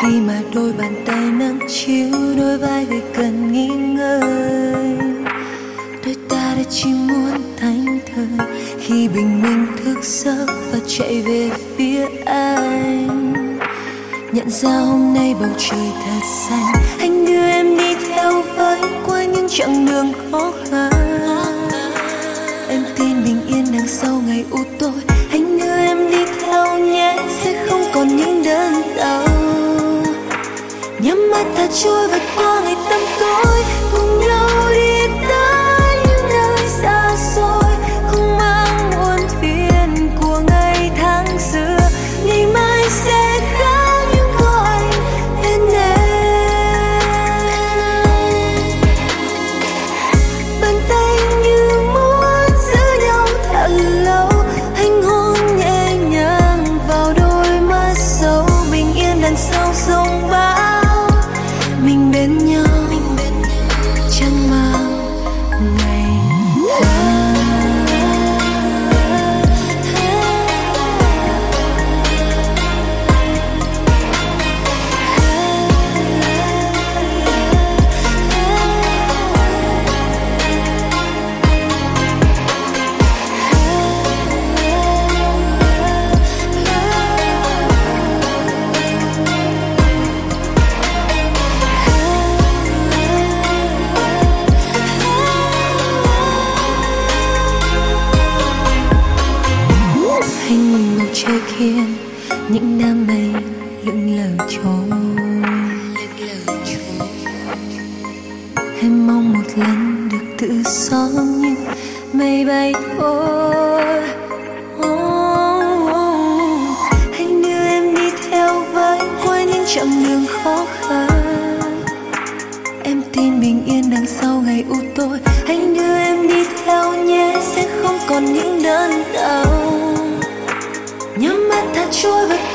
khi mà đôi bàn tay nâng chiếu đôi vai gầy cần nghỉ ngơi. Đôi ta đã chỉ muốn thảnh thơi khi bình minh thức giấc và chạy về phía anh. Nhận ra hôm nay bầu trời thật xanh, anh đưa em đi theo với qua những chặng đường khó khăn. Em tin bình yên đằng sau ngày u tối, anh đưa em đi theo nhé, sẽ không còn những đơn đau. Nhắm mắt thả trôi vượt qua ngày tăm tối, cùng nhau đi tới những nơi xa xôi, không mang muôn phiền của ngày tháng xưa. Ngày mai sẽ khác nhưng có anh bên em. Bàn tay như muốn giữ nhau thật lâu, anh hôn nhẹ nhàng vào đôi mắt sâu. Bình yên đằng sau sông bão, mình bên nhau chẳng mang ngày trời kia, những đám mây lững lờ trôi. Em mong một lần được tự do như mây bay thôi. Anh đưa em đi theo với qua những chặng đường khó khăn. Em tin bình yên đằng sau ngày u tối, anh đưa em đi theo nhé, sẽ không còn những đớn đau. Nhắm mắt thả trôi vượt